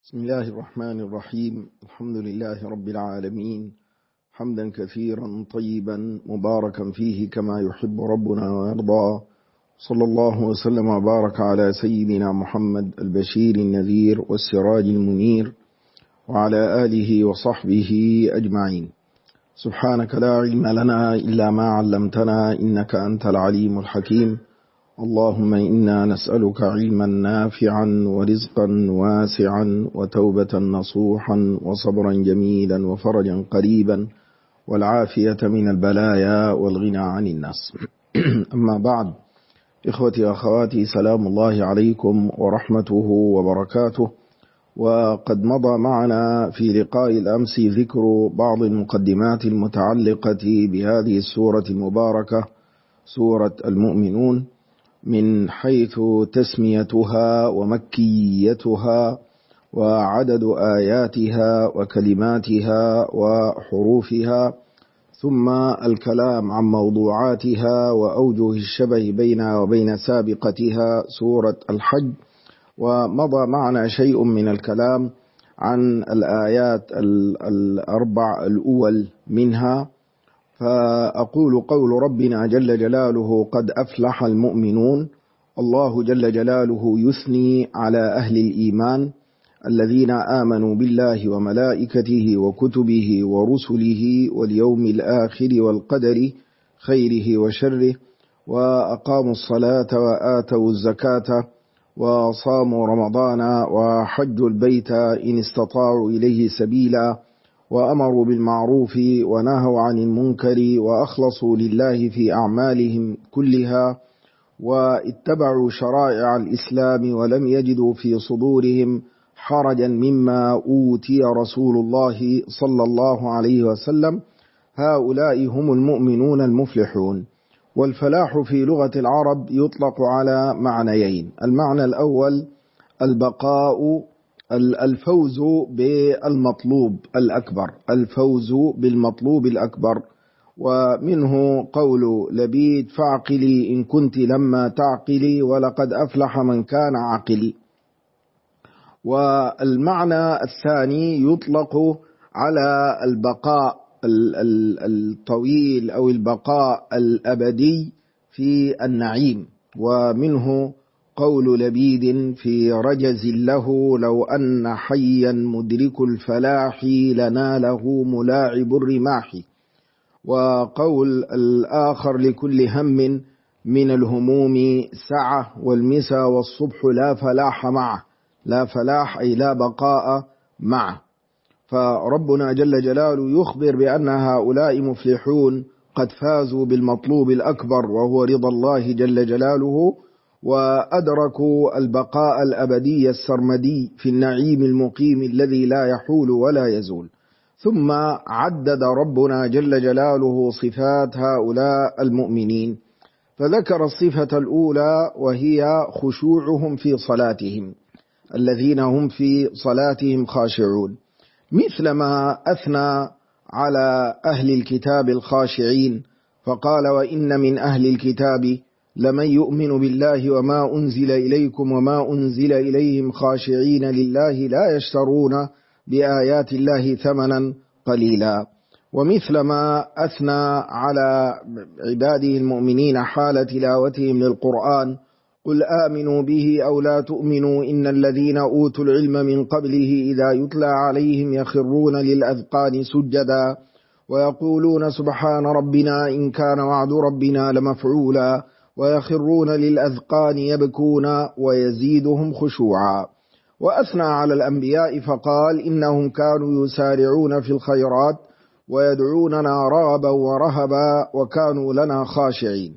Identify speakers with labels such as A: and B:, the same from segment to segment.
A: بسم الله الرحمن الرحيم. الحمد لله رب العالمين، حمدا كثيرا طيبا مباركا فيه كما يحب ربنا ويرضى. صلى الله وسلم وبارك على سيدنا محمد البشير النذير والسراج المنير وعلى آله وصحبه أجمعين. سبحانك لا علم لنا إلا ما علمتنا إنك أنت العليم الحكيم. اللهم إنا نسألك علما نافعا ورزقا واسعا وتوبة نصوحا وصبرا جميلا وفرجا قريبا والعافية من البلايا والغنى عن الناس. أما بعد، إخوتي وأخواتي، سلام الله عليكم ورحمته وبركاته. وقد مضى معنا في لقاء الأمس ذكر بعض المقدمات المتعلقة بهذه السورة المباركة، سورة المؤمنون، من حيث تسميتها ومكيتها وعدد آياتها وكلماتها وحروفها، ثم الكلام عن موضوعاتها وأوجه الشبه بينها وبين سابقتها سورة الحج. ومضى معنا شيء من الكلام عن الآيات الأربع الأول منها، فأقول قول ربنا جل جلاله: قد أفلح المؤمنون. الله جل جلاله يثني على أهل الإيمان الذين آمنوا بالله وملائكته وكتبه ورسله واليوم الآخر والقدر خيره وشره، وأقاموا الصلاة وآتوا الزكاة وصاموا رمضان وحجوا البيت إن استطاعوا إليه سبيلا، وأمروا بالمعروف ونهوا عن المنكر وأخلصوا لله في أعمالهم كلها، واتبعوا شرائع الإسلام ولم يجدوا في صدورهم حرجا مما أوتي رسول الله صلى الله عليه وسلم. هؤلاء هم المؤمنون المفلحون. والفلاح في لغة العرب يطلق على معنيين: المعنى الأول البقاء، الفوز بالمطلوب الأكبر، الفوز بالمطلوب الأكبر، ومنه قول لبيد: فاعقلي إن كنت لما تعقلي ولقد أفلح من كان عاقلي. والمعنى الثاني يطلق على البقاء الطويل أو البقاء الأبدي في النعيم، ومنه قول لبيد في رجز له: لو أن حيا مدرك الفلاح لناله ملاعب الرماح. وقول الآخر: لكل هم من الهموم سعة والمسا والصبح لا فلاح معه. لا فلاح أي لا بقاء معه. فربنا جل جلاله يخبر بأن هؤلاء مفلحون قد فازوا بالمطلوب الأكبر وهو رضا الله جل جلاله، وأدركوا البقاء الأبدي السرمدي في النعيم المقيم الذي لا يحول ولا يزول. ثم عدد ربنا جل جلاله صفات هؤلاء المؤمنين، فذكر الصفة الأولى وهي خشوعهم في صلاتهم، الذين هم في صلاتهم خاشعون، مثلما أثنى على أهل الكتاب الخاشعين فقال: وإن من أهل الكتاب لمن يؤمن بالله وما أنزل إليكم وما أنزل إليهم خاشعين لله لا يشترون بآيات الله ثمنا قليلا. ومثلما أثنى على عباده المؤمنين حال تلاوتهم للقرآن: قل آمنوا به أو لا تؤمنوا إن الذين أوتوا العلم من قبله إذا يتلى عليهم يخرون للأذقان سجدا ويقولون سبحان ربنا إن كان وعد ربنا لمفعولا ويخرون للأذقان يبكون ويزيدهم خشوعا. وأثنى على الأنبياء فقال: إنهم كانوا يسارعون في الخيرات ويدعوننا رغبا ورهبا وكانوا لنا خاشعين.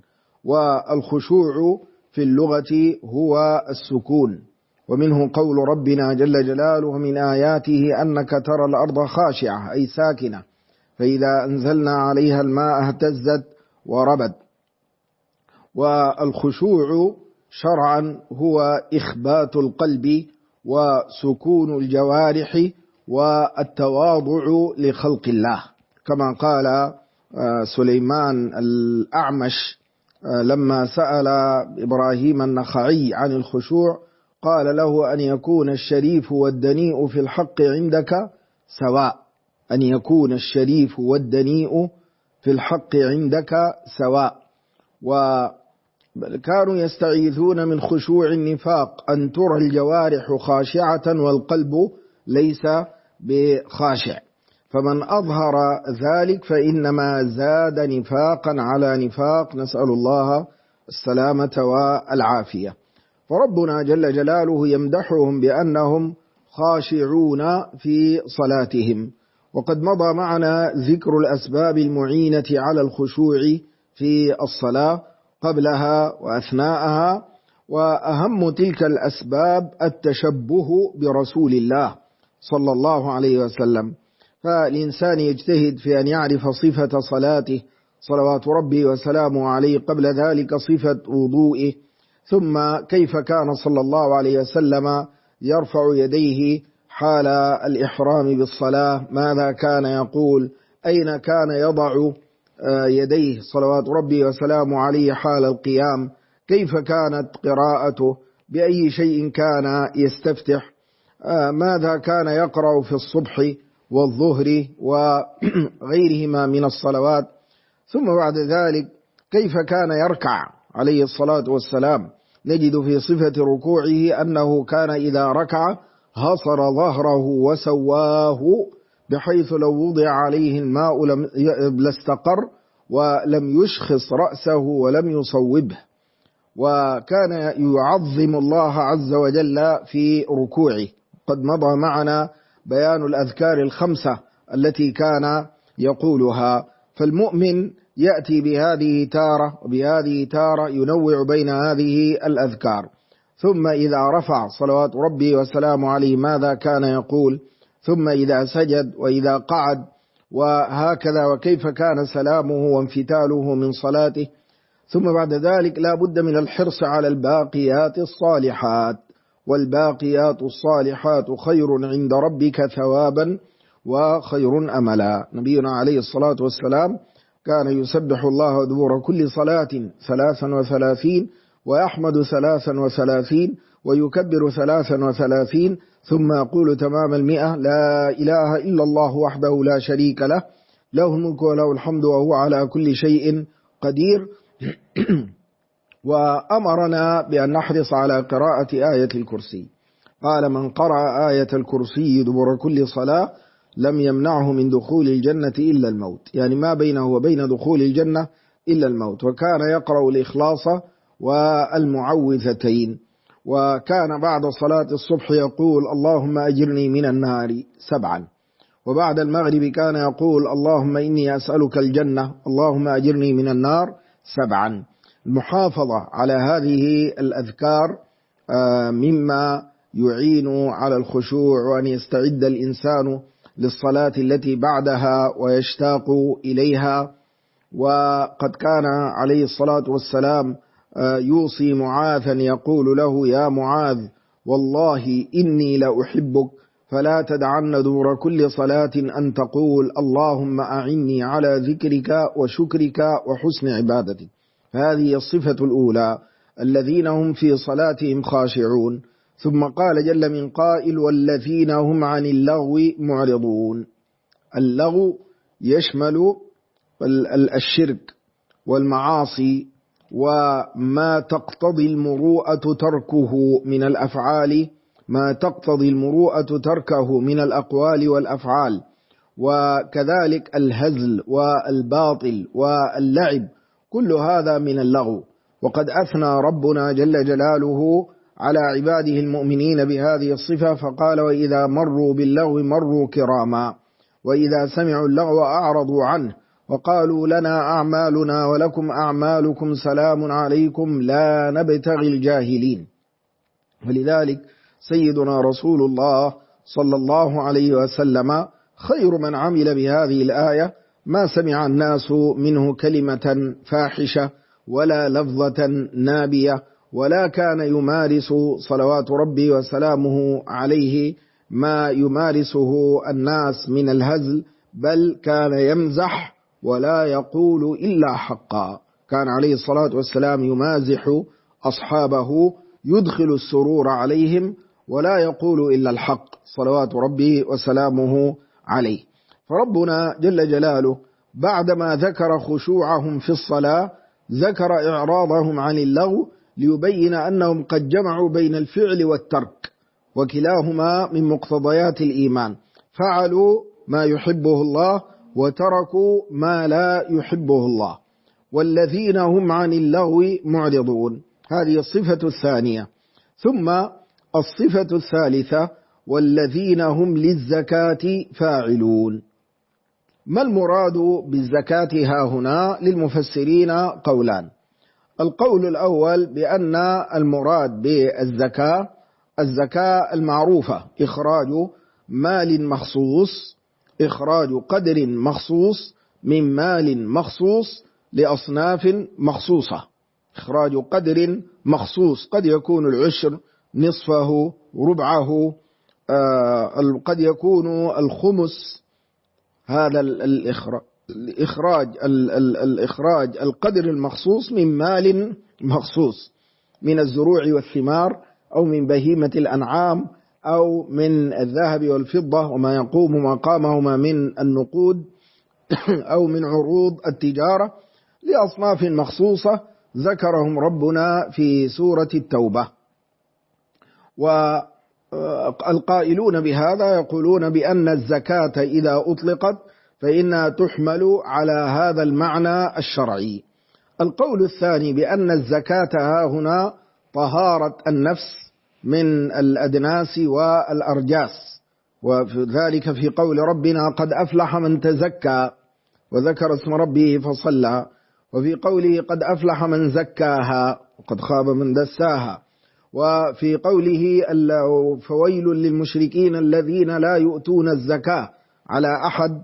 A: والخشوع في اللغة هو السكون، ومنه قول ربنا جل جلاله: من آياته أنك ترى الأرض خاشعة أي ساكنة فإذا أنزلنا عليها الماء اهتزت وربت. والخشوع شرعا هو إخبات القلب وسكون الجوارح والتواضع لخلق الله، كما قال سليمان الأعمش لما سأل إبراهيم النخعي عن الخشوع قال له أن يكون الشريف والدنيء في الحق عندك سواء، أن يكون الشريف والدنيء في الحق عندك سواء. وكانوا يستعيذون من خشوع النفاق أن ترى الجوارح خاشعة والقلب ليس بخاشع، فمن أظهر ذلك فإنما زاد نفاقا على نفاق، نسأل الله السلامة والعافية. فربنا جل جلاله يمدحهم بأنهم خاشعون في صلاتهم. وقد مضى معنا ذكر الأسباب المعينة على الخشوع في الصلاة قبلها وأثناءها، وأهم تلك الأسباب التشبه برسول الله صلى الله عليه وسلم. فالإنسان يجتهد في أن يعرف صفة صلاته صلوات ربي وسلامه عليه، قبل ذلك صفة وضوئه، ثم كيف كان صلى الله عليه وسلم يرفع يديه حال الإحرام بالصلاة، ماذا كان يقول، أين كان يضع يديه صلوات ربي وسلامه عليه حال القيام، كيف كانت قراءته، بأي شيء كان يستفتح، ماذا كان يقرأ في الصبح والظهر وغيرهما من الصلوات، ظم بعد ذلك كيف كان يركع عليه الصلاة والسلام. نجد في صفة ركوعه أنه كان إذا ركع هصر ظهره وسواه، بحيث لو وضع عليه الماء لاستقر ولم يشخص رأسه ولم يصوبه. وكان يعظم الله عز وجل في ركوعه. قد مضى معنا بيان الأذكار الخمسة التي كان يقولها. فالمؤمن يأتي بهذه تارة وبهذه تارة، ينوع بين هذه الأذكار. ثم إذا رفع صلوات ربي وسلامه عليه ماذا كان يقول، ثم إذا سجد وإذا قعد، وهكذا، وكيف كان سلامه وانفتاله من صلاته. ثم بعد ذلك لا بد من الحرص على الباقيات الصالحات، والباقيات الصالحات خير عند ربك ثوابا وخير أملا. نبينا عليه الصلاة والسلام كان يسبح الله دبر كل صلاة 33، ويحمد 33، ويكبر 33، ثم يقول تمام 100: لا إله إلا الله وحده لا شريك له، له الملك وله الحمد وهو على كل شيء قدير. وأمرنا بأن نحرص على قراءة آية الكرسي. قال: من قرأ آية الكرسي دبر كل صلاة لم يمنعه من دخول الجنة إلا الموت، يعني ما بينه وبين دخول الجنة إلا الموت. وكان يقرأ الإخلاص والمعوذتين. وكان بعد صلاة الصبح يقول: اللهم أجرني من النار 7. وبعد المغرب كان يقول: اللهم إني أسألك الجنة، اللهم أجرني من النار 7. المحافظة على هذه الأذكار مما يعين على الخشوع، وأن يستعد الإنسان للصلاة التي بعدها ويشتاق إليها. وقد كان عليه الصلاة والسلام يوصي معاذا يقول له: يا معاذ، والله إني لأحبك، فلا تدعن دبر كل صلاة أن تقول: اللهم أعني على ذكرك وشكرك وحسن عبادتك. هذه الصفة الأولى، الذين هم في صلاتهم خاشعون. ثم قال جل من قائل: والذين هم عن اللغو معرضون. اللغو يشمل الشرك والمعاصي وما تقتضي المروءة تركه من الأفعال، ما تقتضي المروءة تركه من الأقوال والأفعال، وكذلك الهزل والباطل واللعب، كل هذا من اللغو. وقد أثنى ربنا جل جلاله على عباده المؤمنين بهذه الصفة، فقال: وإذا مروا باللغو مروا كراما، وإذا سمعوا اللغو أعرضوا عنه وقالوا لنا أعمالنا ولكم أعمالكم سلام عليكم لا نبتغي الجاهلين. ولذلك سيدنا رسول الله صلى الله عليه وسلم خير من عمل بهذه الآية، ما سمع الناس منه كلمة فاحشة ولا لفظة نابية، ولا كان يمارس صلوات ربي وسلامه عليه ما يمارسه الناس من الهزل، بل كان يمزح ولا يقول إلا حقا. كان عليه الصلاة والسلام يمازح أصحابه يدخل السرور عليهم ولا يقول إلا الحق صلوات ربي وسلامه عليه. فربنا جل جلاله بعدما ذكر خشوعهم في الصلاة ذكر إعراضهم عن اللغو ليبين أنهم قد جمعوا بين الفعل والترك، وكلاهما من مقتضيات الإيمان، فعلوا ما يحبه الله وتركوا ما لا يحبه الله، والذين هم عن اللغو معرضون. هذه الصفة الثانية. ثم الصفة الثالثة والذين هم للزكاة فاعلون. ما المراد بالزكاة هاهنا؟ للمفسرين قولان. القول الأول بأن المراد بالزكاة الزكاة المعروفة، إخراج مال مخصوص، إخراج قدر مخصوص من مال مخصوص لأصناف مخصوصة. إخراج قدر مخصوص قد يكون العشر، نصفه، ربعه، قد يكون الخمس. هذا الإخراج القدر المخصوص من مال مخصوص، من الزروع والثمار أو من بهيمة الأنعام أو من الذهب والفضة وما يقوم مقامهما من النقود أو من عروض التجارة لأصناف مخصوصة ذكرهم ربنا في سورة التوبة. والقائلون بهذا يقولون بأن الزكاة إذا أطلقت فإنها تحمل على هذا المعنى الشرعي. القول الثاني بأن الزكاة هنا طهارة النفس من الأدناس والأرجاس، وذلك في قول ربنا قد أفلح من تزكى وذكر اسم ربه فصلى، وفي قوله قد أفلح من زكاها وقد خاب من دساها، وفي قوله فويل للمشركين الذين لا يؤتون الزكاة على أحد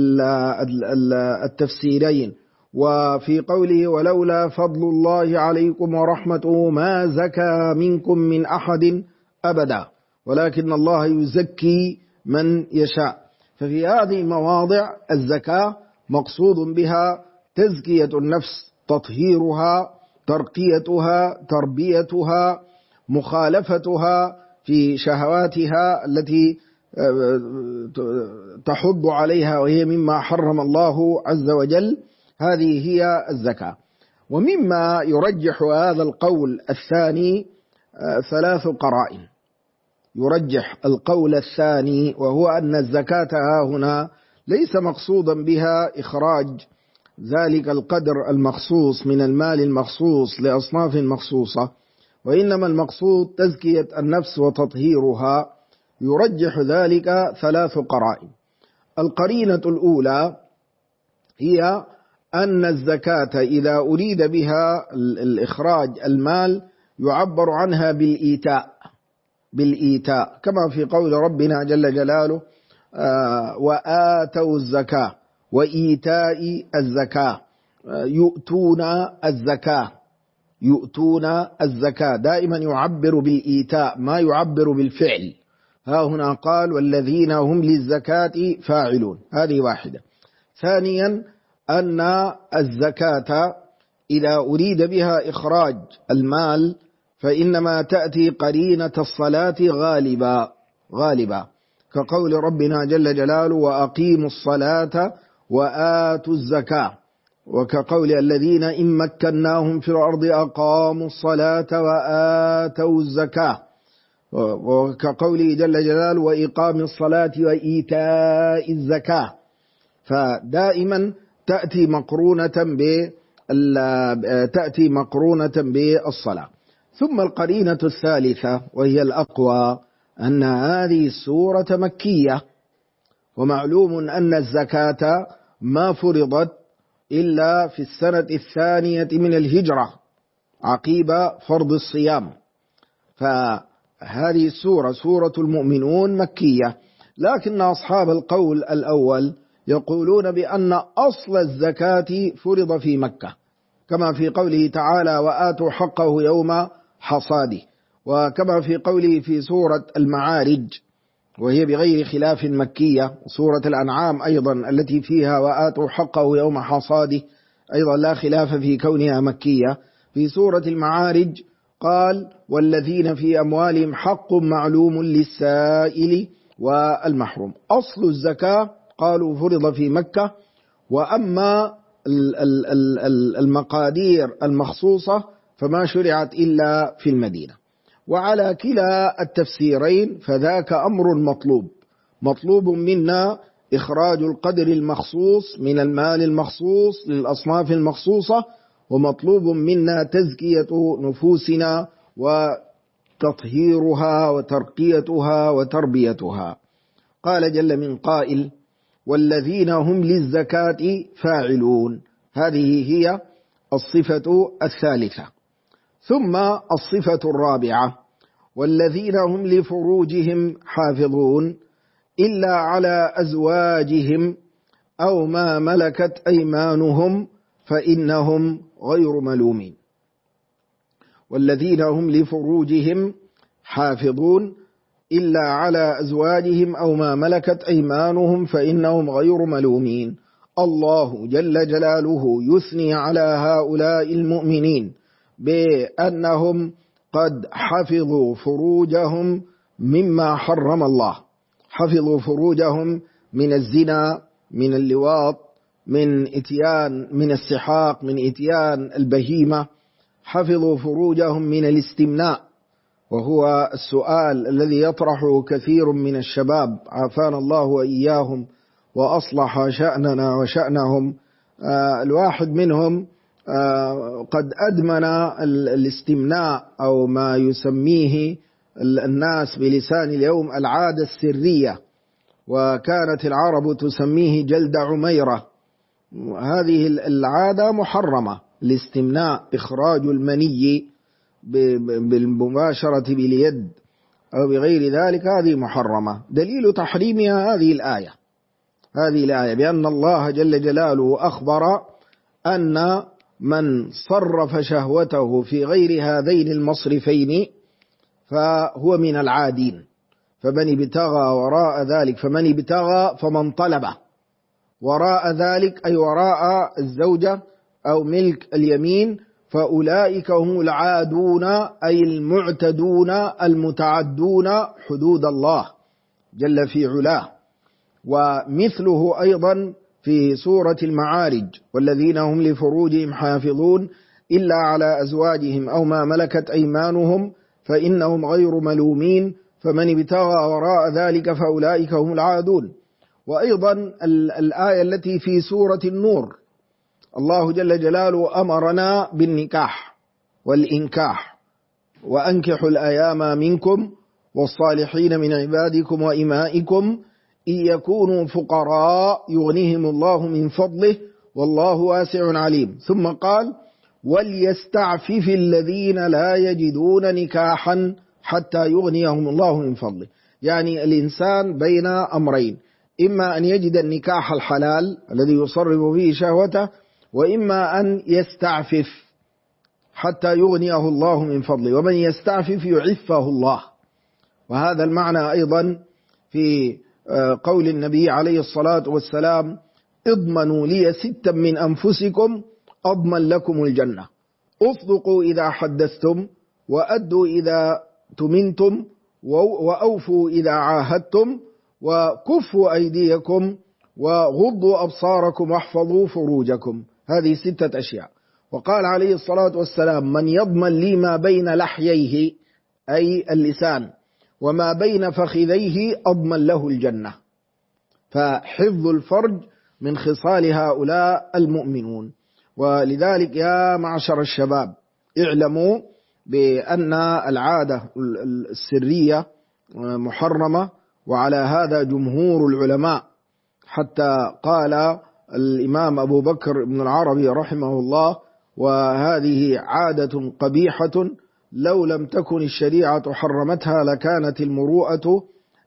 A: التفسيرين، وفي قوله ولولا فضل الله عليكم ورحمته ما زكى منكم من أحد أبدا ولكن الله يزكي من يشاء. ففي هذه المواضع الزكاة مقصود بها تزكية النفس، تطهيرها، ترقيتها، تربيتها، مخالفتها في شهواتها التي تحض عليها وهي مما حرم الله عز وجل. هذه هي الزكاة. ومما يرجح هذا القول الثاني ثلاث قرائن. يرجح القول الثاني وهو أن الزكاة هنا ليس مقصودا بها إخراج ذلك القدر المخصوص من المال المخصوص لأصناف مخصوصة، وإنما المقصود تزكية النفس وتطهيرها. يرجح ذلك ثلاث قرائن. القرينة الأولى هي أن الزكاة إذا أريد بها الإخراج المال يعبر عنها بالإيتاء كما في قول ربنا جل جلاله وآتوا الزكاة وإيتاء الزكاة، يؤتون الزكاة دائما يعبر بالإيتاء ما يعبر بالفعل. ها هنا قال والذين هم للزكاة فاعلون. هذه واحدة. ثانيا أن الزكاة إذا أريد بها إخراج المال فإنما تأتي قرينة الصلاة غالبا كقول ربنا جل جلاله وأقيموا الصلاة وآتوا الزكاة، وكقول الذين إن مكناهم في الأرض أقاموا الصلاة وآتوا الزكاة، وكقوله جل جلاله وإقام الصلاة وإيتاء الزكاة. فدائما تأتي مقرونة بالصلاة. ثم القرينة الثالثة وهي الأقوى أن هذه السورة مكية، ومعلوم أن الزكاة ما فرضت إلا في السنة الثانية من الهجرة عقيب فرض الصيام. فهذه السورة سورة المؤمنون مكية، لكن أصحاب القول الأول يقولون بأن أصل الزكاة فرض في مكة كما في قوله تعالى وآتوا حقه يوم حصاده، وكما في قوله في سورة المعارج وهي بغير خلاف مكية، سورة الأنعام أيضا التي فيها وآتوا حقه يوم حصاده أيضا لا خلاف في كونها مكية. في سورة المعارج قال والذين في أموالهم حق معلوم للسائل والمحروم. أصل الزكاة قالوا فرض في مكة، وأما المقادير المخصوصة فما شرعت إلا في المدينة. وعلى كلا التفسيرين فذاك أمر مطلوب منا إخراج القدر المخصوص من المال المخصوص للأصناف المخصوصة، ومطلوب منا تزكية نفوسنا وتطهيرها وترقيتها وتربيتها. قال جل من قائل: والذين هم للزكاة فاعلون. هذه هي الصفة الثالثة. ثم الصفة الرابعة: والذين هم لفروجهم حافظون إلا على أزواجهم أو ما ملكت أيمانهم فإنهم غير ملومين. والذين هم لفروجهم حافظون إلا على أزواجهم أو ما ملكت أيمانهم فإنهم غير ملومين. الله جل جلاله يثني على هؤلاء المؤمنين بأنهم قد حفظوا فروجهم مما حرم الله، حفظوا فروجهم من الزنا، من اللواط، من السحاق، من إتيان البهيمة، حفظوا فروجهم من الاستمناء، وهو السؤال الذي يطرحه كثير من الشباب، عافانا الله وإياهم وأصلح شأننا وشأنهم. الواحد منهم قد أدمن الاستمناء، أو ما يسميه الناس بلسان اليوم العادة السرية، وكانت العرب تسميه جلد عميرة. هذه العادة محرمة، الاستمناء، إخراج المني بالمباشرة باليد أو بغير ذلك، هذه محرمة. دليل تحريمها هذه الآية بأن الله جل جلاله أخبر أن من صرف شهوته في غير هذين المصرفين فهو من العادين. فمن ابتغى وراء ذلك، فمن ابتغى فمن طلب وراء ذلك أي وراء الزوجة أو ملك اليمين، فأولئك هم العادون أي المعتدون المتعدون حدود الله جل في علاه. ومثله أيضا في سورة المعارج: والذين هم لفروجهم حافظون إلا على أزواجهم أو ما ملكت أيمانهم فإنهم غير ملومين فمن ابتغى وراء ذلك فأولئك هم العادون. وأيضا الآية التي في سورة النور: الله جل جلاله أمرنا بالنكاح والإنكاح: وأنكحوا الأيام منكم والصالحين من عبادكم وإمائكم إن يكونوا فقراء يغنيهم الله من فضله والله واسع عليم. ثم قال: وليستعفف الذين لا يجدون نكاحا حتى يغنيهم الله من فضله. يعني الإنسان بين أمرين: إما أن يجد النكاح الحلال الذي يصرف به شهوته، وإما أن يستعفف حتى يغنيه الله من فضله. ومن يستعفف يعفه الله. وهذا المعنى أيضا في قول النبي عليه الصلاة والسلام: اضمنوا لي 6 من أنفسكم أضمن لكم الجنة: اصدقوا إذا حدثتم، وأدوا إذا تمنتم، وأوفوا إذا عاهدتم، وكفوا أيديكم، وغضوا أبصاركم، واحفظوا فروجكم. هذه 6 أشياء. وقال عليه الصلاة والسلام: من يضمن لي ما بين لحييه أي اللسان وما بين فخذيه أضمن له الجنة. فحفظ الفرج من خصال هؤلاء المؤمنون. ولذلك يا معشر الشباب، اعلموا بأن العادة السرية محرمة، وعلى هذا جمهور العلماء، حتى قال الإمام أبو بكر بن العربي رحمه الله: وهذه عادة قبيحة لو لم تكن الشريعة حرمتها لكانت المروءة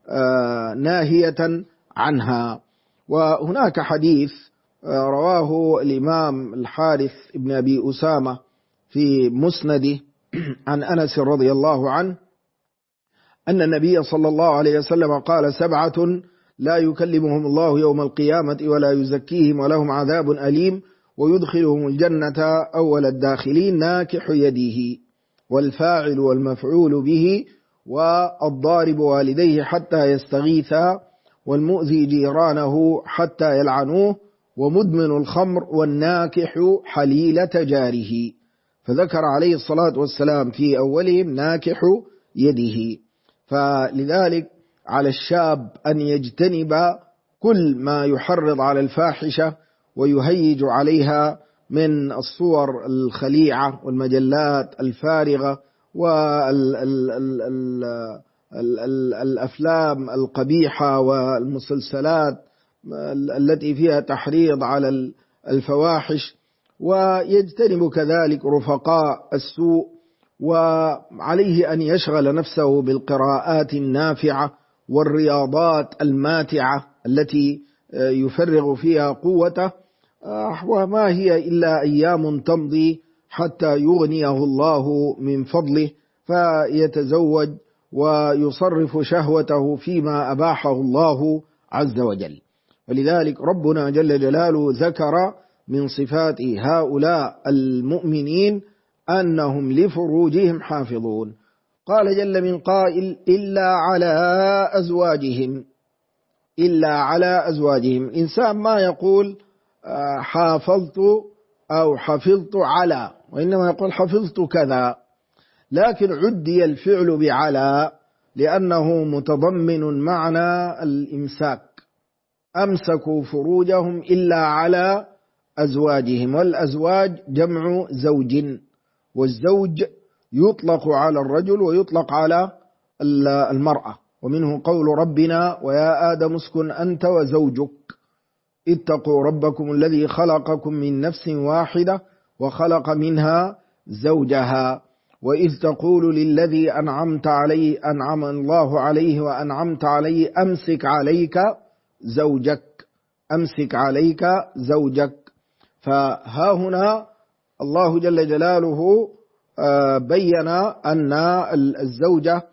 A: ناهية عنها. وهناك حديث رواه الإمام الحارث بن أبي أسامة في مسنده عن أنس رضي الله عنه أن النبي صلى الله عليه وسلم قال: 7 لا يكلمهم الله يوم القيامة ولا يزكيهم ولهم عذاب أليم ويدخلهم الجنة أول الداخلين ناكح يده. والفاعل والمفعول به، والضارب والديه حتى يستغيثا، والمؤذي جيرانه حتى يلعنوه، ومدمن الخمر، والناكح حليلة جاره. فذكر عليه الصلاة والسلام في أولهم ناكح يده. فلذلك على الشاب أن يجتنب كل ما يحرض على الفاحشة ويهيج عليها من الصور الخليعة والمجلات الفارغة والأفلام القبيحة والمسلسلات التي فيها تحريض على الفواحش، ويجتنب كذلك رفقاء السوء. وعليه أن يشغل نفسه بالقراءات النافعة والرياضات الماتعة التي يفرغ فيها قوته، وما هي إلا أيام تمضي حتى يغنيه الله من فضله، فيتزوج ويصرف شهوته فيما أباحه الله عز وجل. ولذلك ربنا جل جلاله ذكر من صفات هؤلاء المؤمنين أنهم لفروجهم حافظون. قال جل من قائل: إلا على أزواجهم. إلا على أزواجهم. الإنسان ما يقول حافظت أو حفظت على، وإنما يقول حفظت كذا، لكن عدي الفعل بعلى لأنه متضمن معنى الإمساك. أمسكوا فروجهم إلا على أزواجهم. والأزواج جمع زوج، والزوج يطلق على الرجل ويطلق على المرأة. ومنه قول ربنا: ويا آدم اسكن أنت وزوجك اتقوا ربكم الذي خلقكم من نفس واحدة وخلق منها زوجها. وإذ تقول للذي أنعمت عليه أنعم الله عليه وأنعمت عليه أمسك عليك زوجك، أمسك عليك زوجك. فها هنا الله جل جلاله بين أن الزوجة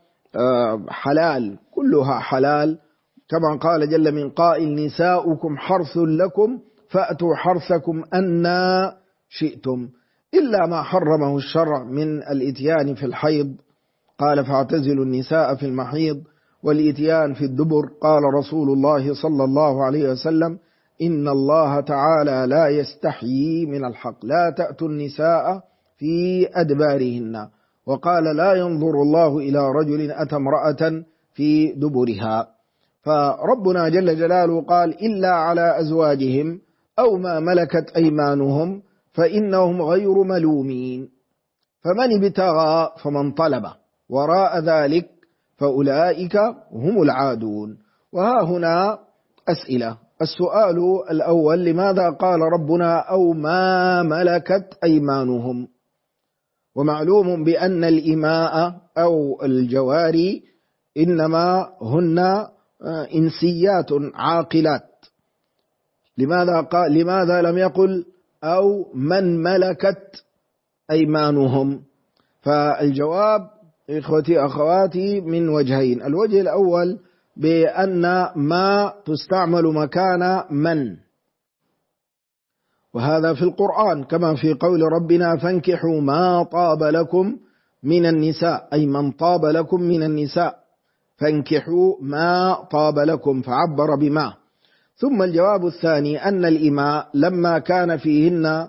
A: حلال، كلها حلال، كما قال جل من قائل: نساؤكم حرث لكم فأتوا حرثكم أنى شئتم، إلا ما حرمه الشرع من الإتيان في الحيض، قال: فاعتزلوا النساء في المحيض، والإتيان في الدبر، قال رسول الله صلى الله عليه وسلم: إن الله تعالى لا يستحيي من الحق، لا تأتوا النساء في أدبارهن. وقال: لا ينظر الله إلى رجل أتى امرأة في دبرها. فربنا جل جلاله قال: إلا على أزواجهم أو ما ملكت أيمانهم فإنهم غير ملومين، فمن ابتغى فمن طلب وراء ذلك فأولئك هم العادون. وها هنا أسئلة. السؤال الأول: لماذا قال ربنا أو ما ملكت أيمانهم؟ ومعلوم بأن الإماء أو الجواري إنما هن إنسيات عاقلات. لماذا لم يقل أو من ملكت أيمانهم؟ فالجواب إخوتي أخواتي من وجهين. الوجه الأول بأن ما تستعمل مكان من، وهذا في القرآن كما في قول ربنا: فانكحوا ما طاب لكم من النساء، أي من طاب لكم من النساء، فانكحوا ما طاب لكم، فعبر بما. ثم الجواب الثاني أن الإماء لما كان فيهن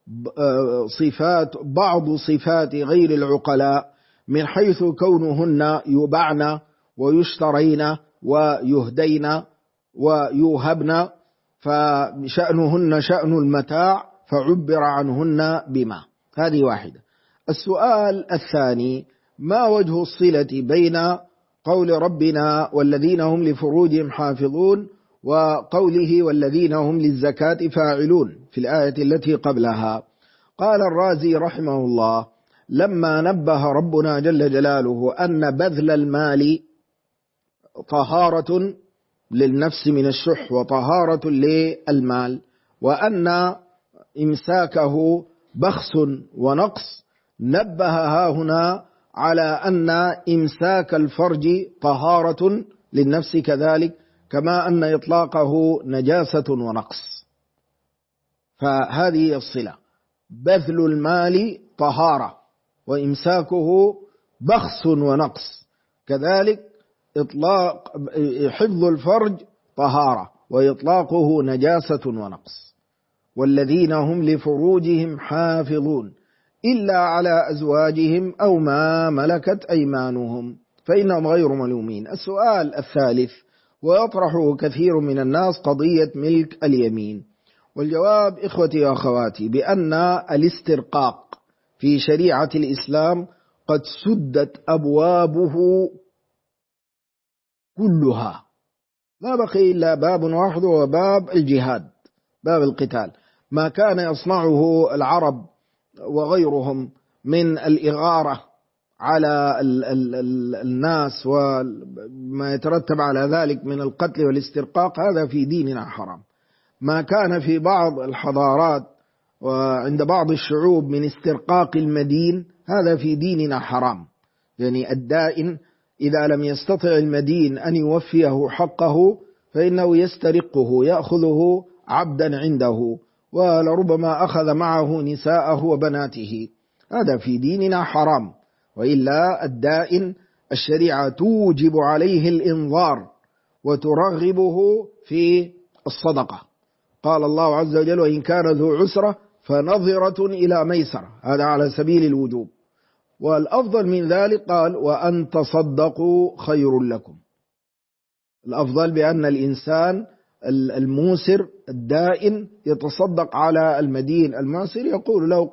A: بعض صفات غير العقلاء من حيث كونهن يباعن ويشترين ويهدين ويوهبن، فشأنهن شأن المتاع، فعبر عنهن بما. هذه واحدة. السؤال الثاني: ما وجه الصلة بين قول ربنا والذين هم لفروجهم حافظون وقوله والذين هم للزكاة فاعلون في الآية التي قبلها؟ قال الرازي رحمه الله: لما نبه ربنا جل جلاله أن بذل المال طهارة للنفس من الشح وطهارة للمال، وأن إمساكه بخس ونقص، نبه هنا على أن إمساك الفرج طهارة للنفس كذلك، كما أن إطلاقه نجاسة ونقص. فهذه الصلة: بذل المال طهارة وإمساكه بخس ونقص، كذلك إطلاق حفظ الفرج طهارة، وإطلاقه نجاسة ونقص. والذين هم لفروجهم حافظون إلا على أزواجهم أو ما ملكت أيمانهم فإنهم غير ملومين. السؤال الثالث ويطرحه كثير من الناس قضية ملك اليمين، والجواب إخوتي وأخواتي بأن الاسترقاق في شريعة الإسلام قد سدت أبوابه كلها، لا بقي إلا باب واحد وهو باب الجهاد، باب القتال. ما كان يصنعه العرب وغيرهم من الإغارة على الناس وما يترتب على ذلك من القتل والاسترقاق، هذا في ديننا حرام. ما كان في بعض الحضارات وعند بعض الشعوب من استرقاق المدين، هذا في ديننا حرام. يعني الدائن إذا لم يستطع المدين أن يوفيه حقه فإنه يسترقه، يأخذه عبدا عنده، ولربما أخذ معه نساءه وبناته، هذا في ديننا حرام. وإلا الدائن الشريعة توجب عليه الإنظار وترغبه في الصدقة. قال الله عز وجل: وإن كان ذو عسرة فنظرة إلى ميسرة، هذا على سبيل الوجوب. والأفضل من ذلك قال: وأن تصدقوا خير لكم. الأفضل بأن الإنسان الموسر الدائن يتصدق على المدين المعسر، يقول له: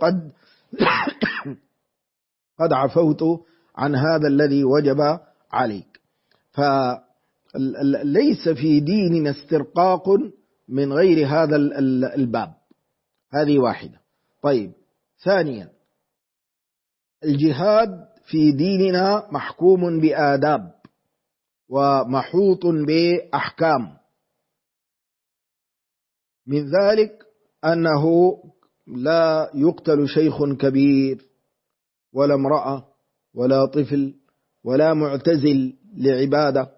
A: قد عفوت عن هذا الذي وجب عليك. فليس في ديننا استرقاق من غير هذا الباب. هذه واحدة. طيب، ثانيا، الجهاد في ديننا محكوم بآداب ومحوط بأحكام. من ذلك أنه لا يقتل شيخ كبير ولا امرأة ولا طفل ولا معتزل لعبادة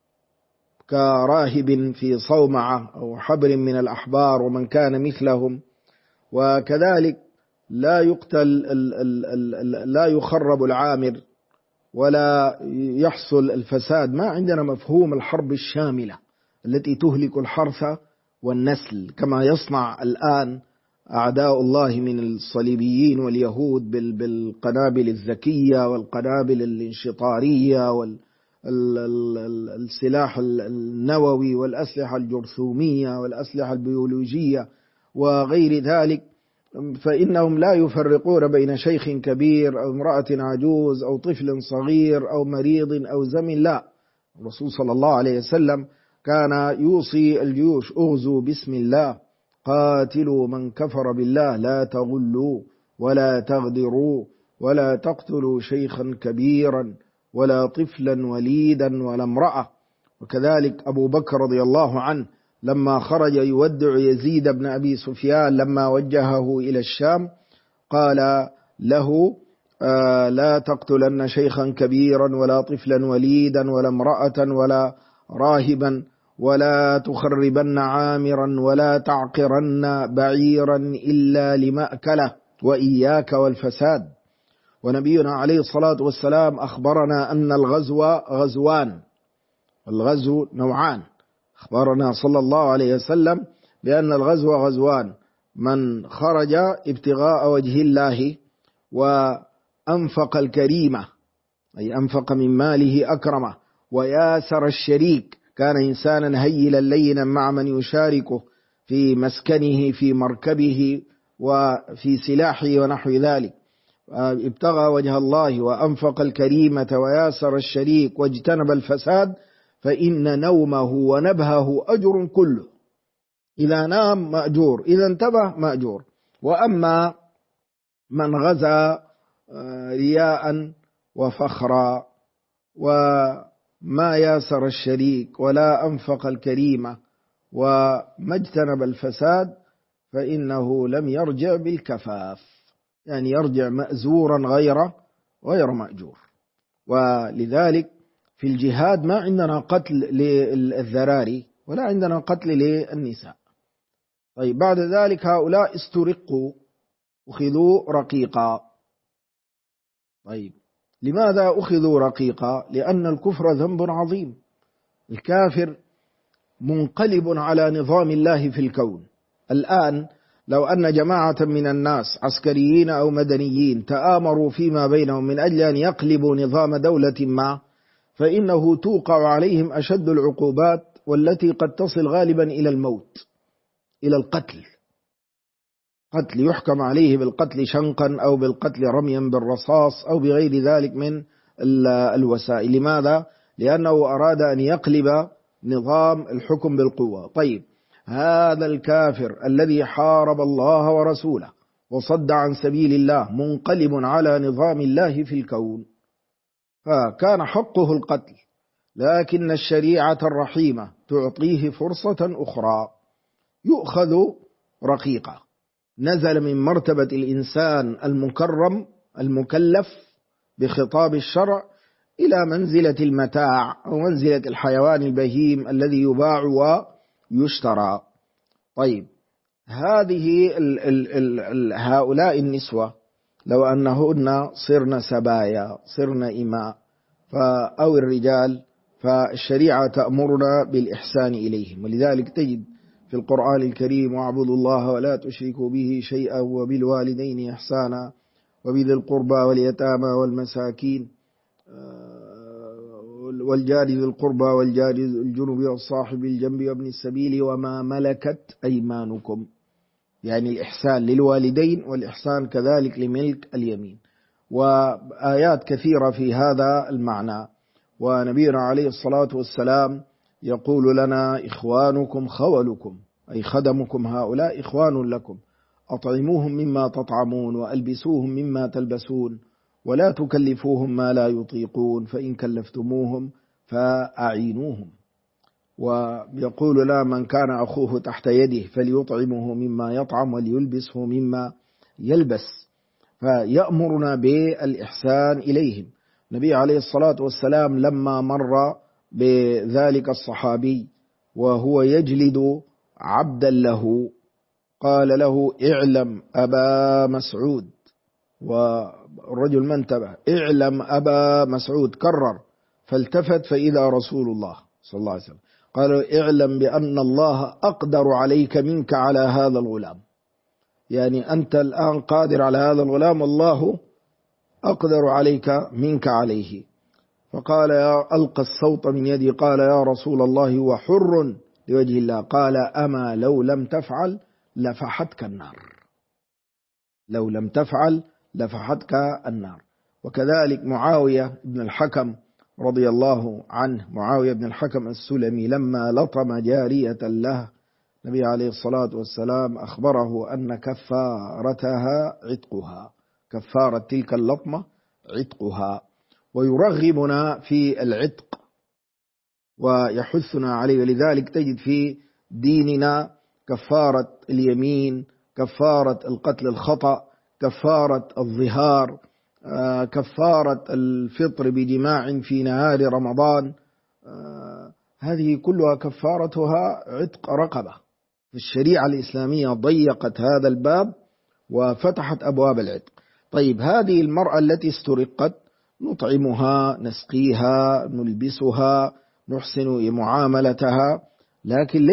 A: كراهب في صومعة أو حبر من الأحبار ومن كان مثلهم. وكذلك لا يقتل لا يخرب العامر ولا يحصل الفساد. ما عندنا مفهوم الحرب الشاملة التي تهلك الحرث والنسل كما يصنع الآن أعداء الله من الصليبيين واليهود بالقنابل الذكية والقنابل الانشطارية والسلاح النووي والأسلحة الجرثومية والأسلحة البيولوجية وغير ذلك. فإنهم لا يفرقون بين شيخ كبير أو امرأة عجوز أو طفل صغير أو مريض أو زمن، لا. الرسول صلى الله عليه وسلم كان يوصي الجيوش: اغزوا بسم الله، قاتلوا من كفر بالله، لا تغلوا ولا تغدروا ولا تقتلوا شيخا كبيرا ولا طفلا وليدا ولا امرأة. وكذلك أبو بكر رضي الله عنه لما خرج يودع يزيد بن أبي سفيان لما وجهه إلى الشام قال له: لا تقتلن شيخا كبيرا ولا طفلا وليدا ولا امرأة ولا راهبا ولا تخربن عامرا ولا تعقرن بعيرا إلا لمأكله وإياك والفساد. ونبينا عليه الصلاة والسلام أخبرنا أن الغزو غزوان، الغزو نوعان. أخبرنا صلى الله عليه وسلم بأن الغزو غزوان: من خرج ابتغاء وجه الله وأنفق الكريمة، أي أنفق من ماله أكرمه، وياسر الشريك، كان إنسانا هيلا لينا مع من يشاركه في مسكنه في مركبه وفي سلاحه ونحو ذلك، ابتغى وجه الله وأنفق الكريمة وياسر الشريك واجتنب الفساد، فإن نومه ونبهه أجر كله. إذا نام مأجور، إذا انتبه مأجور. وأما من غزا رياء وفخرا وما ياسر الشريك ولا أنفق الكريمة وما اجتنب الفساد فإنه لم يرجع بالكفاف، يعني يرجع مأزورا غير مأجور. ولذلك في الجهاد ما عندنا قتل للذراري ولا عندنا قتل للنساء. طيب، بعد ذلك هؤلاء استرقوا، أخذوا رقيقا. طيب لماذا أخذوا رقيقا؟ لأن الكفر ذنب عظيم. الكافر منقلب على نظام الله في الكون. الآن لو أن جماعة من الناس عسكريين أو مدنيين تآمروا فيما بينهم من أجل أن يقلبوا نظام دولة ما، فإنه توقع عليهم أشد العقوبات، والتي قد تصل غالبا إلى الموت، إلى القتل. يحكم عليه بالقتل شنقا أو بالقتل رميا بالرصاص أو بغير ذلك من الوسائل. لماذا؟ لأنه أراد أن يقلب نظام الحكم بالقوة. طيب هذا الكافر الذي حارب الله ورسوله وصد عن سبيل الله منقلب على نظام الله في الكون، فكان حقه القتل، لكن الشريعة الرحيمة تعطيه فرصة أخرى، يؤخذ رقيقة، نزل من مرتبة الإنسان المكرم المكلف بخطاب الشرع إلى منزلة المتاع أو منزلة الحيوان البهيم الذي يباع ويشترى. طيب هذه هؤلاء النسوة لو أنهن صرن سبايا، صرن إماء، أو الرجال، فالشريعة تأمرنا بالإحسان إليهم. ولذلك تجد في القرآن الكريم: واعبدوا الله ولا تشركوا به شيئا وبالوالدين إحسانا وبذي القربى واليتامى والمساكين والجار ذي القربى والجار الجنب والصاحب الجنب وابن السبيل وما ملكت أيمانكم. يعني الإحسان للوالدين والإحسان كذلك لملك اليمين، وآيات كثيرة في هذا المعنى. ونبينا عليه الصلاة والسلام يقول لنا: إخوانكم خولكم، أي خدمكم هؤلاء إخوان لكم، أطعموهم مما تطعمون وألبسوهم مما تلبسون ولا تكلفوهم ما لا يطيقون، فإن كلفتموهم فأعينوهم. ويقول: لا، من كان أخوه تحت يده فليطعمه مما يطعم وليلبسه مما يلبس. فيأمرنا بالإحسان إليهم. النبي عليه الصلاة والسلام لما مر بذلك الصحابي وهو يجلد عبدا له، قال له: اعلم أبا مسعود. والرجل ما انتبه: اعلم أبا مسعود، كرر، فالتفت فإذا رسول الله صلى الله عليه وسلم. قال: اعلم بأن الله أقدر عليك منك على هذا الغلام. يعني أنت الآن قادر على هذا الغلام، الله أقدر عليك منك عليه. فقال: ألقى الصوت من يدي، قال: يا رسول الله وحر لوجه الله. قال: أما لو لم تفعل لفحتك النار، لو لم تفعل لفحتك النار. وكذلك معاوية بن الحكم رضي الله عنه، معاوية بن الحكم السلمي، لما لطم جارية له، النبي عليه الصلاة والسلام أخبره أن كفارتها عتقها، كفارة تلك اللطمة عتقها، ويرغبنا في العتق ويحثنا عليه. ولذلك تجد في ديننا كفارة اليمين، كفارة القتل الخطأ، كفارة الظهار، كفارة الفطر بجماع في نهار رمضان، هذه كلها كفارتها عتق رقبة. الشريعة الإسلامية ضيقت هذا الباب وفتحت أبواب العتق. طيب هذه المرأة التي استرقت نطعمها، نسقيها، نلبسها، نحسن معاملتها، لكن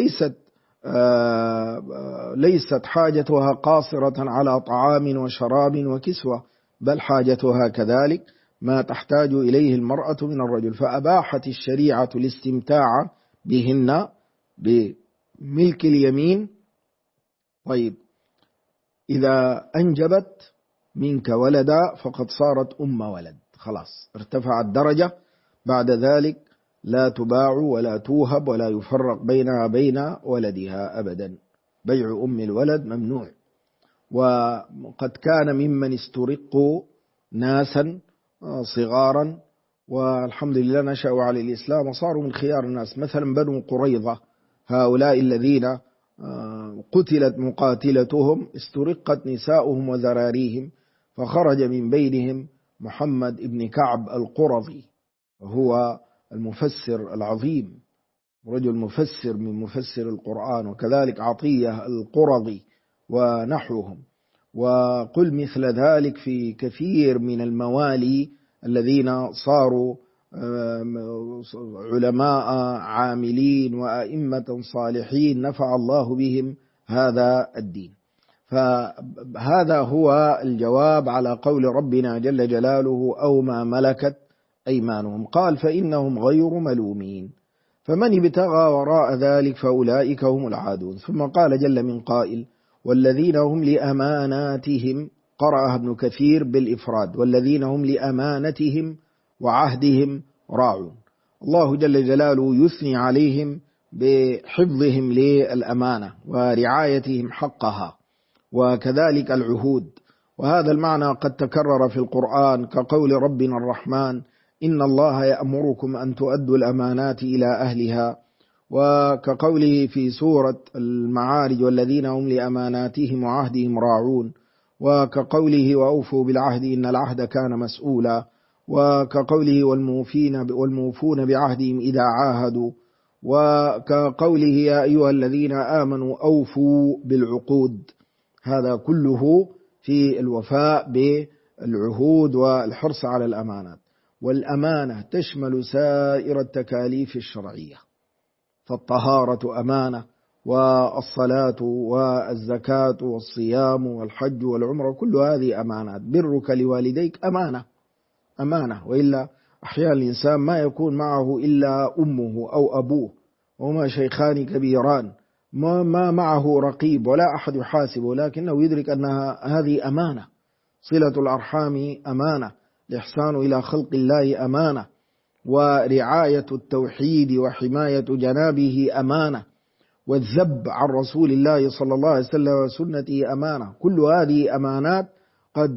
A: ليست حاجتها قاصرة على طعام وشراب وكسوة، بل حاجتها كذلك ما تحتاج إليه المرأة من الرجل. فأباحت الشريعة الاستمتاع بهن بملك اليمين. طيب إذا أنجبت منك ولدا فقد صارت أم ولد، خلاص ارتفعت درجة. بعد ذلك لا تباع ولا توهب ولا يفرق بينها بين ولدها أبدا، بيع أم الولد ممنوع. وقد كان ممن استرقوا ناسا صغارا والحمد لله نشأوا على الإسلام وصاروا من خيار الناس، مثلا بنو قريظة، هؤلاء الذين قتلت مقاتلتهم، استرقت نساؤهم وذراريهم، فخرج من بينهم محمد بن كعب القرظي، وهو المفسر العظيم، رجل مفسر من مفسر القرآن، وكذلك عطية القرظي ونحوهم. وقل مثل ذلك في كثير من الموالي الذين صاروا علماء عاملين وأئمة صالحين نفع الله بهم هذا الدين. فهذا هو الجواب على قول ربنا جل جلاله أو ما ملكت أيمانهم. قال فإنهم غير ملومين، فمن ابتغى وراء ذلك فأولئك هم العادون. ثم قال جل من قائل والذين هم لأماناتهم، قرأها ابن كثير بالإفراد، والذين هم لأمانتهم وعهدهم راعون. الله جل جلاله يثني عليهم بحفظهم للأمانة ورعايتهم حقها، وكذلك العهود. وهذا المعنى قد تكرر في القرآن كقول ربنا الرحمن إن الله يأمركم أن تؤدوا الأمانات إلى أهلها، وكقوله في سورة المعارج والذين هم لأماناتهم وعهدهم راعون، وكقوله وأوفوا بالعهد إن العهد كان مسؤولا، وكقوله والموفون بعهدهم إذا عاهدوا، وكقوله يا أيها الذين آمنوا أوفوا بالعقود. هذا كله في الوفاء بالعهود والحرص على الأمانات. والأمانة تشمل سائر التكاليف الشرعية، فالطهارة أمانة، والصلاة والزكاة والصيام والحج والعمرة، كل هذه أمانات. برك لوالديك أمانة، وإلا أحيانا الإنسان ما يكون معه إلا أمه أو أبوه وهما شيخان كبيران، ما معه رقيب ولا أحد يحاسبه، لكنه يدرك أن هذه أمانة. صلة الأرحام أمانة، الإحسان إلى خلق الله أمانة، ورعاية التوحيد وحماية جنابه أمانة، والذب عن رسول الله صلى الله عليه وسلم وسنته أمانة. كل هذه أمانات قد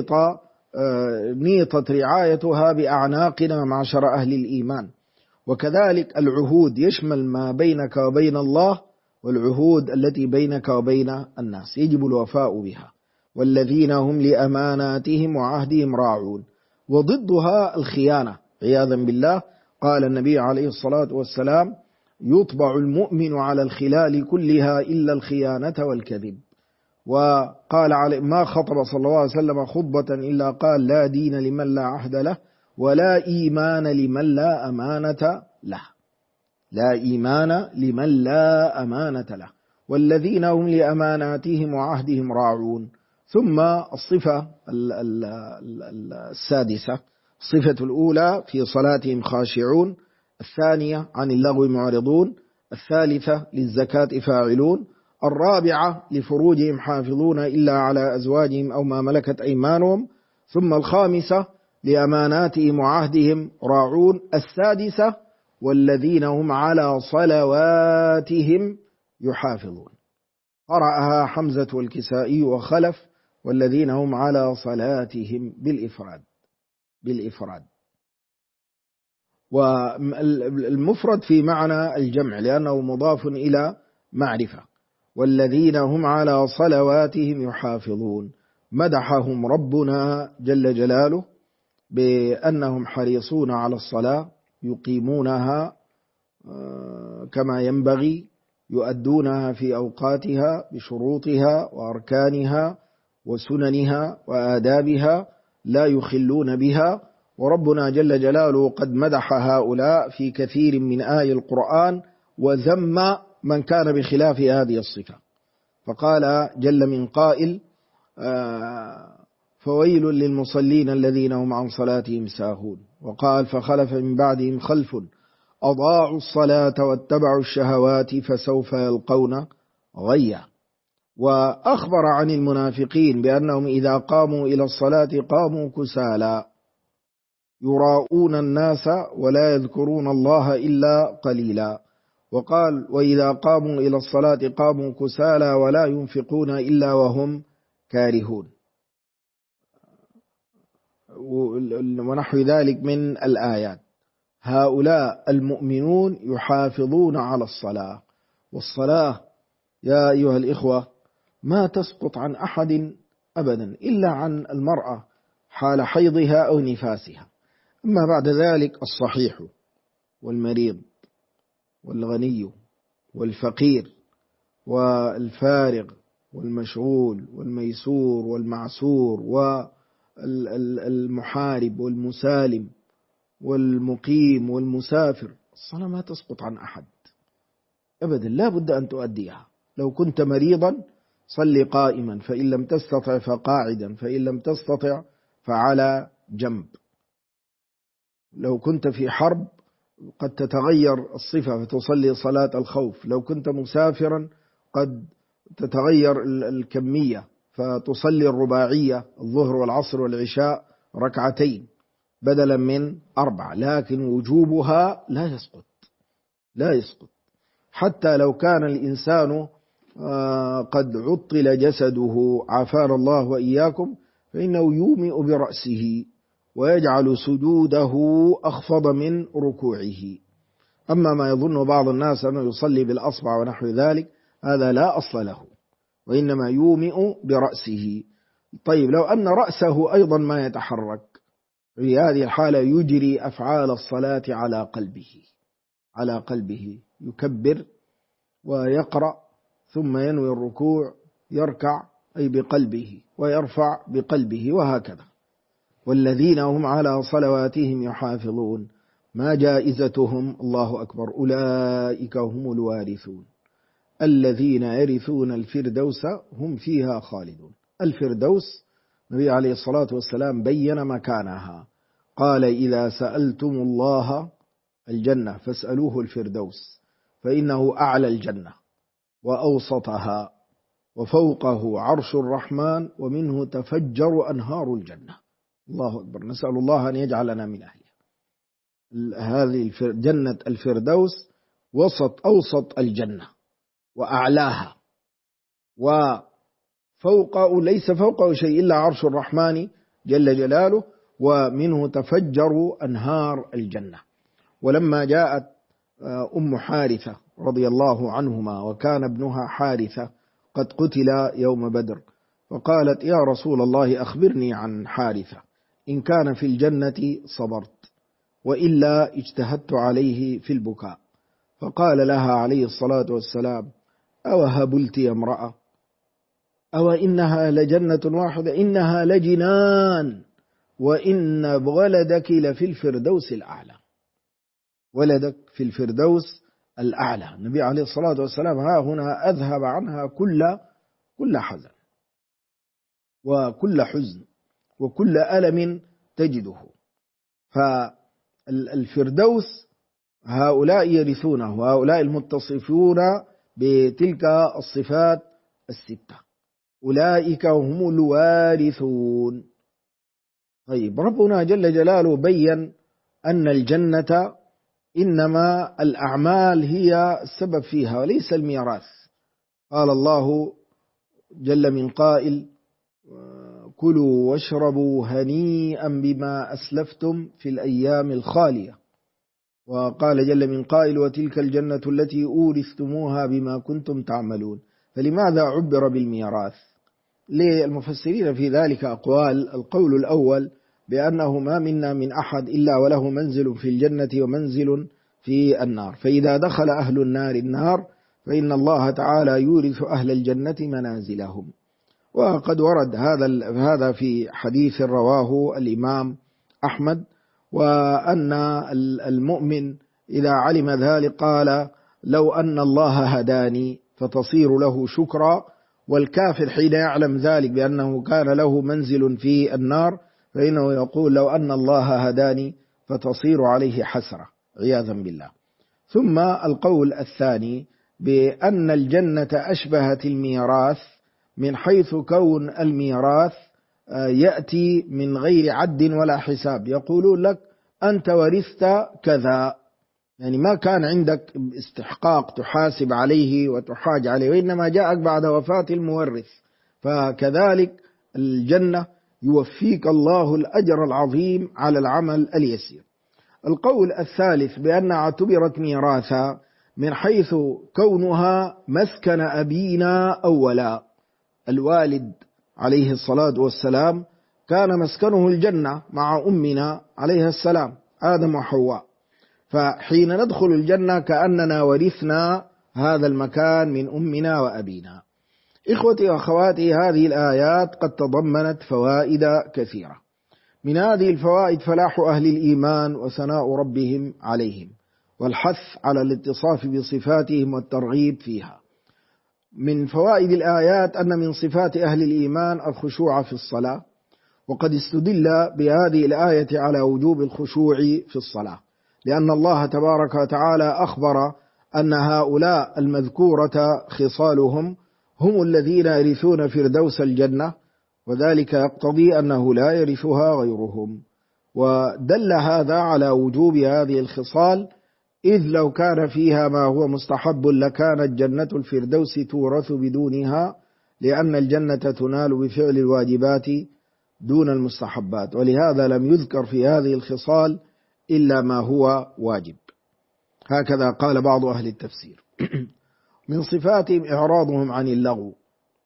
A: نيطت رعايتها بأعناقنا معشر أهل الإيمان. وكذلك العهود يشمل ما بينك وبين الله، والعهود التي بينك وبين الناس يجب الوفاء بها. والذين هم لأماناتهم وعهدهم راعون. وضدها الخيانة عياذا بالله. قال النبي عليه الصلاة والسلام يطبع المؤمن على الخلال كلها إلا الخيانة والكذب. وقال ما خطب صلى الله عليه وسلم خطبة إلا قال لا دين لمن لا عهد له، ولا إيمان لمن لا أمانة له. لا إيمان لمن لا أمانة له. والذين هم لأماناتهم وعهدهم راعون. ثم الصفة السادسة، الصفة الأولى في صلاتهم خاشعون، الثانية عن اللغو معرضون، الثالثة للزكاة فاعلون، الرابعة لفروجهم حافظون إلا على أزواجهم أو ما ملكت أيمانهم، ثم الخامسة لأماناتهم وعهدهم راعون، السادسة والذين هم على صلواتهم يحافظون. قرأها حمزة والكسائي وخلف والذين هم على صلاتهم بالإفراد. والمفرد في معنى الجمع لأنه مضاف إلى معرفة. والذين هم على صلواتهم يحافظون، مدحهم ربنا جل جلاله بأنهم حريصون على الصلاة، يقيمونها كما ينبغي، يؤدونها في أوقاتها بشروطها وأركانها وسننها وآدابها، لا يخلون بها. وربنا جل جلاله قد مدح هؤلاء في كثير من آي القرآن، وذم من كان بخلاف هذه الصفة. فقال جل من قائل فويل للمصلين الذين هم عن صلاتهم ساهون. وقال فخلف من بعدهم خلف أضاعوا الصلاة واتبعوا الشهوات فسوف يلقون غيا. وأخبر عن المنافقين بأنهم إذا قاموا إلى الصلاة قاموا كسالى يراؤون الناس ولا يذكرون الله إلا قليلا. وقال وإذا قاموا إلى الصلاة قاموا كسالى ولا ينفقون إلا وهم كارهون، ونحو ذلك من الآيات. هؤلاء المؤمنون يحافظون على الصلاة. والصلاة يا أيها الإخوة ما تسقط عن أحد أبدا إلا عن المرأة حال حيضها أو نفاسها. أما بعد ذلك الصحيح والمريض والغني والفقير والفارغ والمشغول والميسور والمعسور والمحارب والمسالم والمقيم والمسافر. الصلاة ما تسقط عن أحد أبدا، لا بد أن تؤديها. لو كنت مريضا صل قائما، فإن لم تستطع فقاعدا، فإن لم تستطع فعلى جنب. لو كنت في حرب قد تتغير الصفة فتصلي صلاة الخوف. لو كنت مسافرا قد تتغير الكمية فتصلي الرباعية، الظهر والعصر والعشاء ركعتين بدلا من 4. لكن وجوبها لا يسقط حتى لو كان الإنسان قد عطل جسده عافانا الله وإياكم، فإنه يومئ برأسه ويجعل سجوده أخفض من ركوعه. أما ما يظن بعض الناس أنه يصلي بالأصبع ونحو ذلك، هذا لا أصل له، وإنما يومئ برأسه. طيب لو أن رأسه أيضا ما يتحرك، في هذه الحالة يجري أفعال الصلاة على قلبه، يكبر ويقرأ ثم ينوي الركوع، يركع أي بقلبه، ويرفع بقلبه، وهكذا. والذين هم على صلواتهم يحافظون، ما جائزتهم؟ الله أكبر، أولئك هم الوارثون الذين يرثون الفردوس هم فيها خالدون. الفردوس النبي عليه الصلاة والسلام بين مكانها، قال إذا سألتم الله الجنة فاسألوه الفردوس، فإنه أعلى الجنة وأوسطها وفوقه عرش الرحمن ومنه تفجر أنهار الجنة. الله أكبر، نسأل الله أن يجعلنا من أهلها. هذه جنة الفردوس أوسط الجنة وأعلاها، وفوقه ليس فوقه شيء إلا عرش الرحمن جل جلاله، ومنه تفجر أنهار الجنة. ولما جاءت أم حارثة رضي الله عنهما وكان ابنها حارثة قد قتل يوم بدر، فقالت يا رسول الله أخبرني عن حارثة، إن كان في الجنة صبرت وإلا اجتهدت عليه في البكاء. فقال لها عليه الصلاة والسلام أو هبلت يا امرأة، أو إنها لجنة واحدة، إنها لجنان، وإن ولدك لفي الفردوس الأعلى. ولدك في الفردوس الأعلى. النبي عليه الصلاة والسلام ها هنا أذهب عنها كل حزن وكل حزن وكل ألم تجده. فالفردوس هؤلاء يرثونه، وهؤلاء المتصفون بتلك الصفات الستة، أولئك هم الوارثون. طيب ربنا جل جلاله بين أن الجنة إنما الأعمال هي السبب فيها وليس الميراث. قال الله جل من قائل كلوا واشربوا هنيئا بما أسلفتم في الأيام الخالية. وقال جل من قائل وتلك الجنة التي أورثتموها بما كنتم تعملون. فلماذا عبر بالميراث؟ للمفسرين في ذلك أقوال. القول الأول بأنه ما منا من أحد إلا وله منزل في الجنة ومنزل في النار، فإذا دخل أهل النار فإن الله تعالى يورث أهل الجنة منازلهم. وقد ورد هذا في حديث رواه الإمام أحمد، وأن المؤمن إذا علم ذلك قال لو أن الله هداني فتصير له شكرا. والكافر حين يعلم ذلك بأنه كان له منزل في النار فإنه يقول لو أن الله هداني فتصير عليه حسرة عياذا بالله. ثم القول الثاني بأن الجنة أشبهت الميراث من حيث كون الميراث يأتي من غير عد ولا حساب. يقولون لك أنت ورثت كذا، يعني ما كان عندك استحقاق تحاسب عليه وتحاج عليه، وإنما جاءك بعد وفاة المورث. فكذلك الجنة يوفيك الله الأجر العظيم على العمل اليسير. القول الثالث بأنها اعتبرت ميراثا من حيث كونها مسكن أبينا أولا. الوالد عليه الصلاة والسلام كان مسكنه الجنة مع أمنا عليه السلام آدم وحواء، فحين ندخل الجنة كأننا ورثنا هذا المكان من أمنا وأبينا. إخوتي وأخواتي، هذه الآيات قد تضمنت فوائد كثيرة. من هذه الفوائد فلاح أهل الإيمان وثناء ربهم عليهم، والحث على الاتصاف بصفاتهم والترغيب فيها. من فوائد الآيات أن من صفات أهل الإيمان الخشوع في الصلاة، وقد استدل بهذه الآية على وجوب الخشوع في الصلاة، لأن الله تبارك وتعالى أخبر أن هؤلاء المذكورة خصالهم هم الذين يرثون فردوس الجنة، وذلك يقتضي أنه لا يرثها غيرهم. ودل هذا على وجوب هذه الخصال، إذ لو كان فيها ما هو مستحب لكانت جنة الفردوس تورث بدونها، لأن الجنة تنال بفعل الواجبات دون المستحبات، ولهذا لم يذكر في هذه الخصال إلا ما هو واجب. هكذا قال بعض أهل التفسير. من صفاتهم إعراضهم عن اللغو،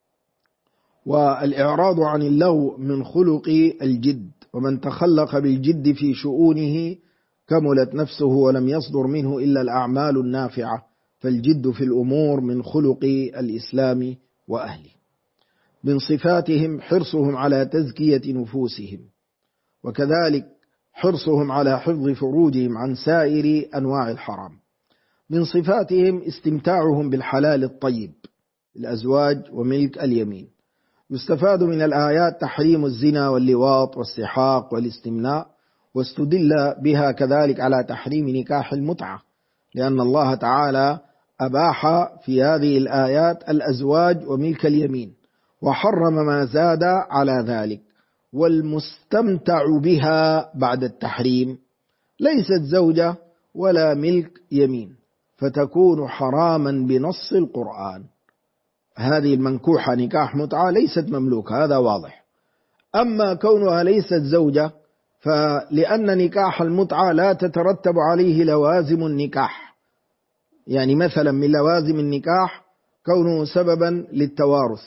A: والإعراض عن اللغو من خلق الجد، ومن تخلق بالجد في شؤونه كملت نفسه ولم يصدر منه إلا الأعمال النافعة، فالجد في الأمور من خلق الإسلام وأهله. من صفاتهم حرصهم على تزكية نفوسهم، وكذلك حرصهم على حفظ فروجهم عن سائر أنواع الحرام. من صفاتهم استمتاعهم بالحلال الطيب، الأزواج وملك اليمين. يستفاد من الآيات تحريم الزنا واللواط والسحاق والاستمناء، واستدل بها كذلك على تحريم نكاح المتعة، لأن الله تعالى أباح في هذه الآيات الأزواج وملك اليمين، وحرم ما زاد على ذلك. والمستمتع بها بعد التحريم ليست زوجة ولا ملك يمين، فتكون حراما بنص القرآن. هذه المنكوحة نكاح متعة ليست مملوكة، هذا واضح. أما كونها ليست زوجة، فلأن نكاح المتعة لا تترتب عليه لوازم النكاح، يعني مثلا من لوازم النكاح كونه سببا للتوارث،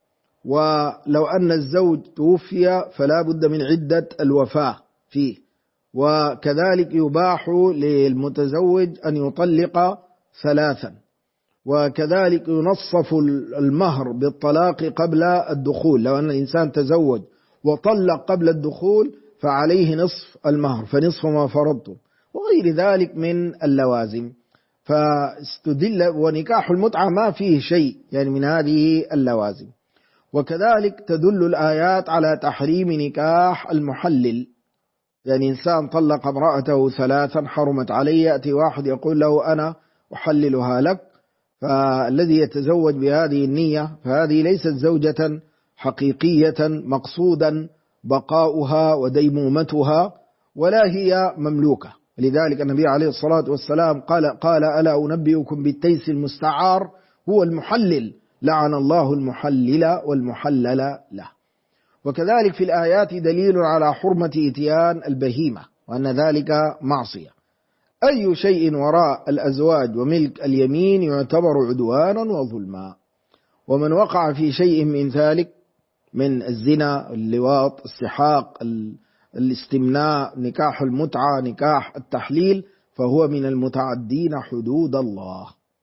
A: ولو أن الزوج توفي فلا بد من عدة الوفاة فيه، وكذلك يباح للمتزوج أن يطلق 3، وكذلك ينصف المهر بالطلاق قبل الدخول. لو أن الإنسان تزوج وطلق قبل الدخول فعليه نصف المهر، فنصف ما فرضتم، وغير ذلك من اللوازم. فاستدل، ونكاح المتعة ما فيه شيء يعني من هذه اللوازم. وكذلك تدل الآيات على تحريم نكاح المحلل، يعني إنسان طلق امرأته 3 حرمت عليه، يأتي واحد يقول له أنا أحللها لك، فالذي يتزوج بهذه النية فهذه ليست زوجة حقيقية مقصودا بقاؤها وديمومتها، ولا هي مملوكة. لذلك النبي عليه الصلاة والسلام قال ألا أنبئكم بالتيس المستعار هو المحلل، لعن الله المحلل والمحلل له. وكذلك في الآيات دليل على حرمة إتيان البهيمة، وأن ذلك معصية. أي شيء وراء الأزواج وملك اليمين يعتبر عدوانا وظلما، ومن وقع في شيء من ذلك من الزنا، اللواط، السحاق، الاستمناء، نكاح المتعة، نكاح التحليل، فهو من المتعدين حدود الله.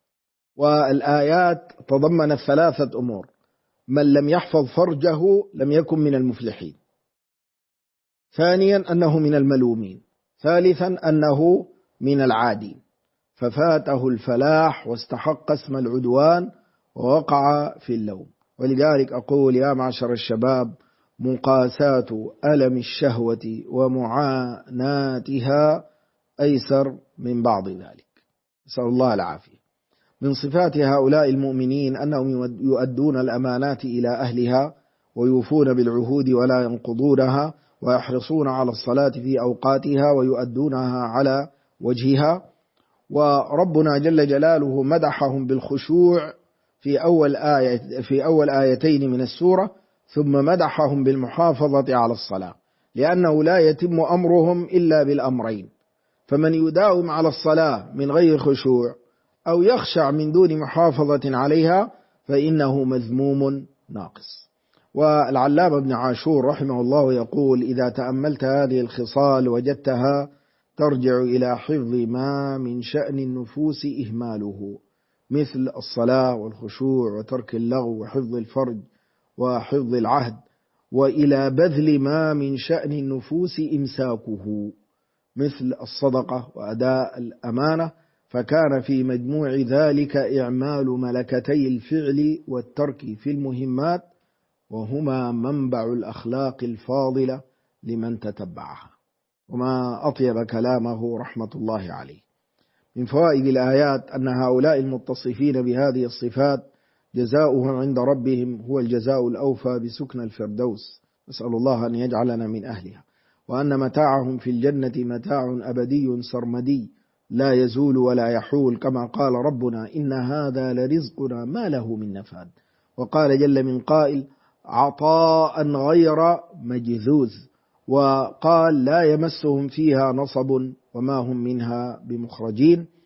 A: والآيات تضمنت 3 أمور: من لم يحفظ فرجه لم يكن من المفلحين، ثانيا أنه من الملومين، ثالثا أنه من العادين، ففاته الفلاح واستحق اسم العدوان ووقع في اللوم. ولذلك أقول يا معشر الشباب: مقاسات ألم الشهوة ومعاناتها أيسر من بعض ذلك، نسأل الله العافية. من صفات هؤلاء المؤمنين أنهم يؤدون الأمانات إلى أهلها، ويوفون بالعهود ولا ينقضونها، ويحرصون على الصلاة في أوقاتها ويؤدونها على وجهها. وربنا جل جلاله مدحهم بالخشوع في أول آيتين من السورة، ثم مدحهم بالمحافظة على الصلاة، لأنه لا يتم أمرهم إلا بالأمرين. فمن يداوم على الصلاة من غير خشوع أو يخشع من دون محافظة عليها فإنه مذموم ناقص. والعلامة ابن عاشور رحمه الله يقول: إذا تأملت هذه الخصال وجدتها ترجع إلى حفظ ما من شأن النفوس إهماله، مثل الصلاة والخشوع وترك اللغو وحفظ الفرج وحفظ العهد، وإلى بذل ما من شأن النفوس إمساكه مثل الصدقة وأداء الأمانة، فكان في مجموع ذلك إعمال ملكتي الفعل والترك في المهمات، وهما منبع الأخلاق الفاضلة لمن تتبعها. وما أطيب كلامه رحمة الله عليه. من فوائد الآيات أن هؤلاء المتصفين بهذه الصفات جزاؤهم عند ربهم هو الجزاء الأوفى بسكن الفردوس، نسأل الله أن يجعلنا من أهلها، وأن متاعهم في الجنة متاع أبدي سرمدي لا يزول ولا يحول، كما قال ربنا إن هذا لرزقنا ما له من نفاد. وقال جل من قائل عطاء غير مجذوذ، وقال لا يمسهم فيها نصب وما هم منها بمخرجين.